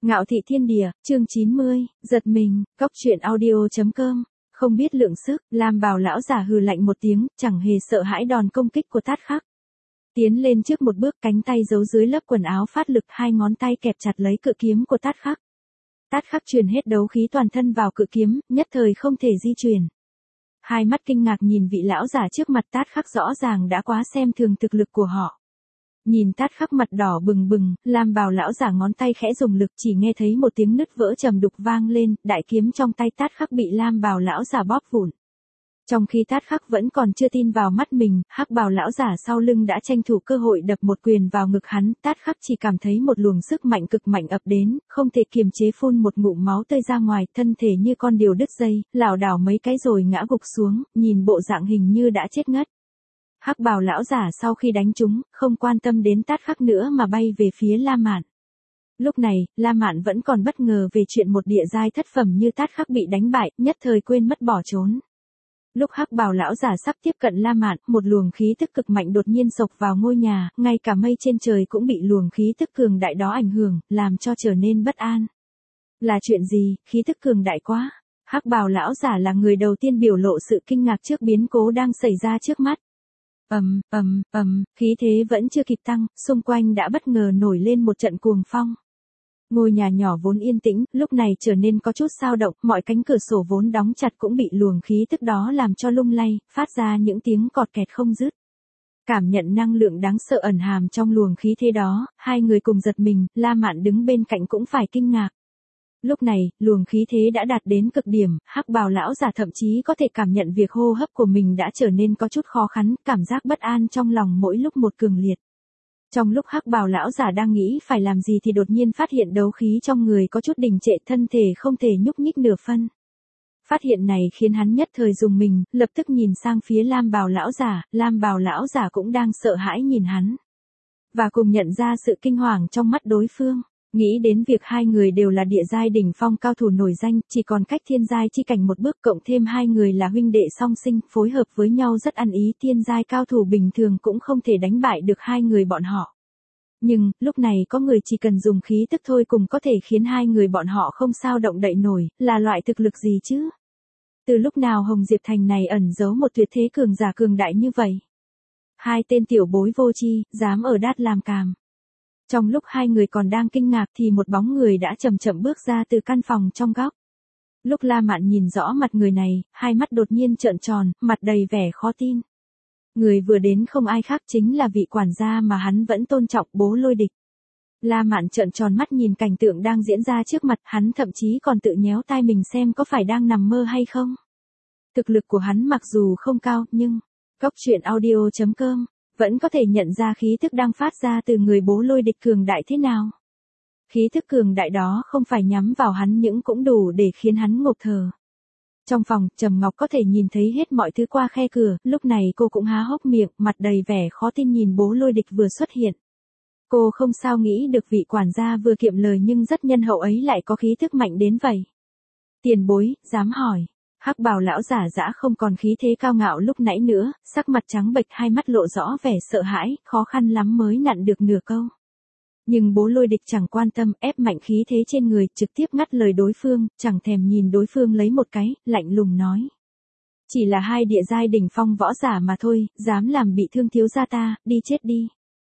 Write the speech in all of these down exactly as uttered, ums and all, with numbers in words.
Ngạo thị thiên địa, chương chín mươi, giật mình, cóc truyện audio.com, không biết lượng sức, Lam Bào lão giả hừ lạnh một tiếng, chẳng hề sợ hãi đòn công kích của Tát Khắc. Tiến lên trước một bước, cánh tay giấu dưới lớp quần áo phát lực, hai ngón tay kẹp chặt lấy cự kiếm của Tát Khắc. Tát Khắc truyền hết đấu khí toàn thân vào cự kiếm, nhất thời không thể di chuyển. Hai mắt kinh ngạc nhìn vị lão giả trước mặt. Tát Khắc rõ ràng đã quá xem thường thực lực của họ. Nhìn Tát Khắc mặt đỏ bừng bừng, Lam Bào lão giả ngón tay khẽ dùng lực, chỉ nghe thấy một tiếng nứt vỡ trầm đục vang lên, đại kiếm trong tay Tát Khắc bị Lam Bào lão giả bóp vụn. Trong khi Tát Khắc vẫn còn chưa tin vào mắt mình, Hắc Bào lão giả sau lưng đã tranh thủ cơ hội đập một quyền vào ngực hắn. Tát Khắc chỉ cảm thấy một luồng sức mạnh cực mạnh ập đến, không thể kiềm chế phun một ngụm máu tươi ra ngoài, thân thể như con diều đứt dây, lảo đảo mấy cái rồi ngã gục xuống, nhìn bộ dạng hình như đã chết ngất. Hắc Bào lão giả sau khi đánh trúng, không quan tâm đến Tát Khắc nữa mà bay về phía La Mạn. Lúc này, La Mạn vẫn còn bất ngờ về chuyện một địa giai thất phẩm như Tát Khắc bị đánh bại, nhất thời quên mất bỏ trốn. Lúc Hắc Bào lão giả sắp tiếp cận La Mạn, một luồng khí tức cực mạnh đột nhiên xộc vào ngôi nhà, ngay cả mây trên trời cũng bị luồng khí tức cường đại đó ảnh hưởng, làm cho trở nên bất an. Là chuyện gì, khí tức cường đại quá? Hắc Bào lão giả là người đầu tiên biểu lộ sự kinh ngạc trước biến cố đang xảy ra trước mắt. Ầm, ầm, ầm, khí thế vẫn chưa kịp tăng, xung quanh đã bất ngờ nổi lên một trận cuồng phong. Ngôi nhà nhỏ vốn yên tĩnh, lúc này trở nên có chút xao động, mọi cánh cửa sổ vốn đóng chặt cũng bị luồng khí tức đó làm cho lung lay, phát ra những tiếng cọt kẹt không dứt. Cảm nhận năng lượng đáng sợ ẩn hàm trong luồng khí thế đó, hai người cùng giật mình, La Mạn đứng bên cạnh cũng phải kinh ngạc. Lúc này, luồng khí thế đã đạt đến cực điểm, Hắc Bào lão giả thậm chí có thể cảm nhận việc hô hấp của mình đã trở nên có chút khó khăn, cảm giác bất an trong lòng mỗi lúc một cường liệt. Trong lúc Hắc Bào lão giả đang nghĩ phải làm gì thì đột nhiên phát hiện đấu khí trong người có chút đình trệ, thân thể không thể nhúc nhích nửa phân. Phát hiện này khiến hắn nhất thời rùng mình, lập tức nhìn sang phía Lam Bào lão giả, Lam Bào lão giả cũng đang sợ hãi nhìn hắn. Và cùng nhận ra sự kinh hoàng trong mắt đối phương. Nghĩ đến việc hai người đều là địa giai đỉnh phong cao thủ nổi danh, chỉ còn cách thiên giai chi cảnh một bước, cộng thêm hai người là huynh đệ song sinh, phối hợp với nhau rất ăn ý, thiên giai cao thủ bình thường cũng không thể đánh bại được hai người bọn họ. Nhưng, lúc này có người chỉ cần dùng khí tức thôi cùng có thể khiến hai người bọn họ không sao động đậy nổi, là loại thực lực gì chứ? Từ lúc nào Hồng Diệp Thành này ẩn giấu một tuyệt thế cường giả cường đại như vậy? Hai tên tiểu bối vô tri, dám ở đát làm càm. Trong lúc hai người còn đang kinh ngạc thì một bóng người đã chậm chậm bước ra từ căn phòng trong góc. Lúc La Mạn nhìn rõ mặt người này, hai mắt đột nhiên trợn tròn, mặt đầy vẻ khó tin. Người vừa đến không ai khác chính là vị quản gia mà hắn vẫn tôn trọng, Bố Lôi Địch. La Mạn trợn tròn mắt nhìn cảnh tượng đang diễn ra trước mặt, hắn thậm chí còn tự nhéo tai mình xem có phải đang nằm mơ hay không. Thực lực của hắn mặc dù không cao, nhưng cóc truyện audio.com vẫn có thể nhận ra khí thức đang phát ra từ người Bố Lôi Địch cường đại thế nào. Khí thức cường đại đó không phải nhắm vào hắn nhưng cũng đủ để khiến hắn ngộp thở. Trong phòng, Trầm Ngọc có thể nhìn thấy hết mọi thứ qua khe cửa, lúc này cô cũng há hốc miệng, mặt đầy vẻ khó tin nhìn Bố Lôi Địch vừa xuất hiện. Cô không sao nghĩ được vị quản gia vừa kiệm lời nhưng rất nhân hậu ấy lại có khí thức mạnh đến vậy. Tiền bối, dám hỏi. Hắc Bào lão giả dã không còn khí thế cao ngạo lúc nãy nữa, sắc mặt trắng bệch, hai mắt lộ rõ vẻ sợ hãi, khó khăn lắm mới nặn được nửa câu. Nhưng Bố Lôi Địch chẳng quan tâm, ép mạnh khí thế trên người, trực tiếp ngắt lời đối phương, chẳng thèm nhìn đối phương lấy một cái, lạnh lùng nói. Chỉ là hai địa giai đỉnh phong võ giả mà thôi, dám làm bị thương thiếu gia ta, đi chết đi.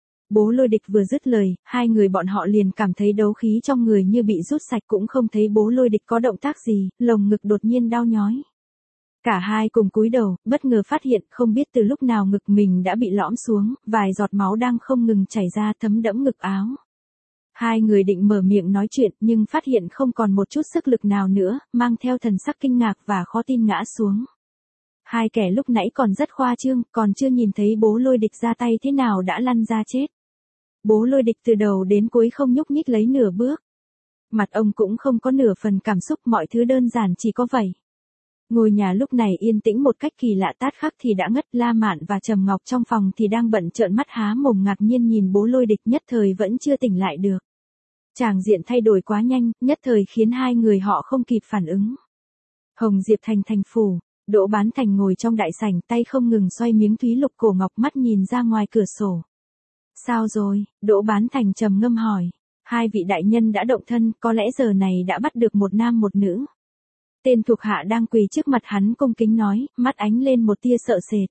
Bố Lôi Địch vừa dứt lời, hai người bọn họ liền cảm thấy đấu khí trong người như bị rút sạch, cũng không thấy Bố Lôi Địch có động tác gì, lồng ngực đột nhiên đau nhói. Cả hai cùng cúi đầu, bất ngờ phát hiện không biết từ lúc nào ngực mình đã bị lõm xuống, vài giọt máu đang không ngừng chảy ra thấm đẫm ngực áo. Hai người định mở miệng nói chuyện nhưng phát hiện không còn một chút sức lực nào nữa, mang theo thần sắc kinh ngạc và khó tin ngã xuống. Hai kẻ lúc nãy còn rất khoa trương, còn chưa nhìn thấy Bố Lôi Địch ra tay thế nào đã lăn ra chết. Bố Lôi Địch từ đầu đến cuối không nhúc nhích lấy nửa bước. Mặt ông cũng không có nửa phần cảm xúc, mọi thứ đơn giản chỉ có vậy. Ngôi nhà lúc này yên tĩnh một cách kỳ lạ, Tát Khắc thì đã ngất, La Mạn và Trầm Ngọc trong phòng thì đang bận trợn mắt há mồm ngạc nhiên nhìn Bố Lôi Địch, nhất thời vẫn chưa tỉnh lại được. Tràng diện thay đổi quá nhanh, nhất thời khiến hai người họ không kịp phản ứng. Hồng Diệp Thành thành phủ, Đỗ Bán Thành ngồi trong đại sảnh, tay không ngừng xoay miếng thúy lục cổ ngọc, mắt nhìn ra ngoài cửa sổ. Sao rồi? Đỗ Bán Thành trầm ngâm hỏi. Hai vị đại nhân đã động thân, có lẽ giờ này đã bắt được một nam một nữ. Tên thuộc hạ đang quỳ trước mặt hắn cung kính nói, mắt ánh lên một tia sợ sệt.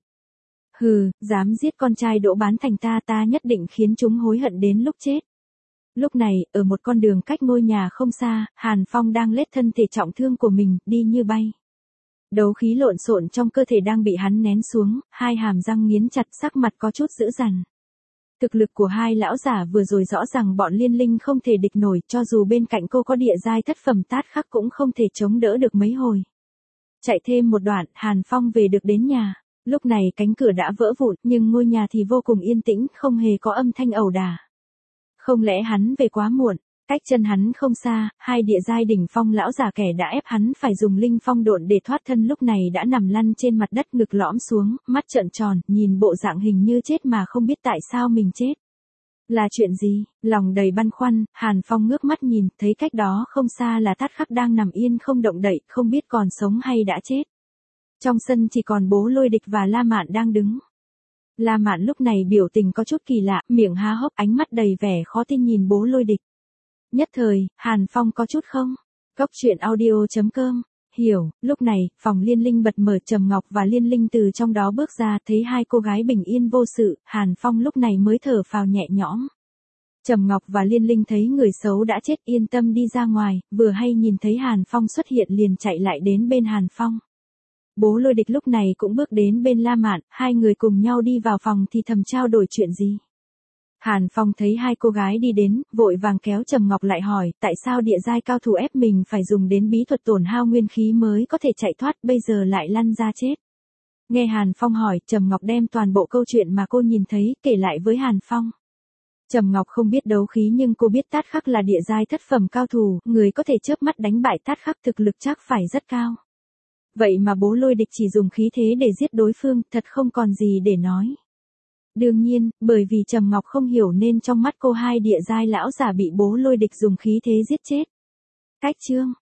Hừ, dám giết con trai Đỗ Bán Thành ta ta nhất định khiến chúng hối hận đến lúc chết. Lúc này, ở một con đường cách ngôi nhà không xa, Hàn Phong đang lết thân thể trọng thương của mình, đi như bay. Đấu khí lộn xộn trong cơ thể đang bị hắn nén xuống, hai hàm răng nghiến chặt, sắc mặt có chút dữ dằn. Thực lực của hai lão giả vừa rồi rõ ràng bọn Liên Linh không thể địch nổi, cho dù bên cạnh cô có địa giai thất phẩm Tát Khắc cũng không thể chống đỡ được mấy hồi. Chạy thêm một đoạn, Hàn Phong về được đến nhà. Lúc này cánh cửa đã vỡ vụn, nhưng ngôi nhà thì vô cùng yên tĩnh, không hề có âm thanh ẩu đả. Không lẽ hắn về quá muộn? Cách chân hắn không xa, hai địa giai đỉnh phong lão già kẻ đã ép hắn phải dùng linh phong độn để thoát thân lúc này đã nằm lăn trên mặt đất, ngực lõm xuống, mắt trợn tròn, nhìn bộ dạng hình như chết mà không biết tại sao mình chết. Là chuyện gì? Lòng đầy băn khoăn, Hàn Phong ngước mắt nhìn, thấy cách đó không xa là Tát Khắc đang nằm yên không động đậy, không biết còn sống hay đã chết. Trong sân chỉ còn Bố Lôi Địch và La Mạn đang đứng. La Mạn lúc này biểu tình có chút kỳ lạ, miệng há hốc, ánh mắt đầy vẻ khó tin nhìn Bố Lôi Địch. Nhất thời, Hàn Phong có chút không? Cốc truyện audio chấm com. Hiểu, lúc này, phòng Liên Linh bật mở, Trầm Ngọc và Liên Linh từ trong đó bước ra, thấy hai cô gái bình yên vô sự, Hàn Phong lúc này mới thở phào nhẹ nhõm. Trầm Ngọc và Liên Linh thấy người xấu đã chết, yên tâm đi ra ngoài, vừa hay nhìn thấy Hàn Phong xuất hiện liền chạy lại đến bên Hàn Phong. Bố Lôi Địch lúc này cũng bước đến bên La Mạn, hai người cùng nhau đi vào phòng thì thầm trao đổi chuyện gì. Hàn Phong thấy hai cô gái đi đến, vội vàng kéo Trầm Ngọc lại hỏi, tại sao địa giai cao thủ ép mình phải dùng đến bí thuật tổn hao nguyên khí mới có thể chạy thoát, bây giờ lại lăn ra chết. Nghe Hàn Phong hỏi, Trầm Ngọc đem toàn bộ câu chuyện mà cô nhìn thấy, kể lại với Hàn Phong. Trầm Ngọc không biết đấu khí nhưng cô biết Tát Khắc là địa giai thất phẩm cao thủ, người có thể chớp mắt đánh bại Tát Khắc thực lực chắc phải rất cao. Vậy mà Bố Lôi Địch chỉ dùng khí thế để giết đối phương, thật không còn gì để nói. Đương nhiên, bởi vì Trầm Ngọc không hiểu nên trong mắt cô hai địa giai lão giả bị Bố Lôi Địch dùng khí thế giết chết. Cách chương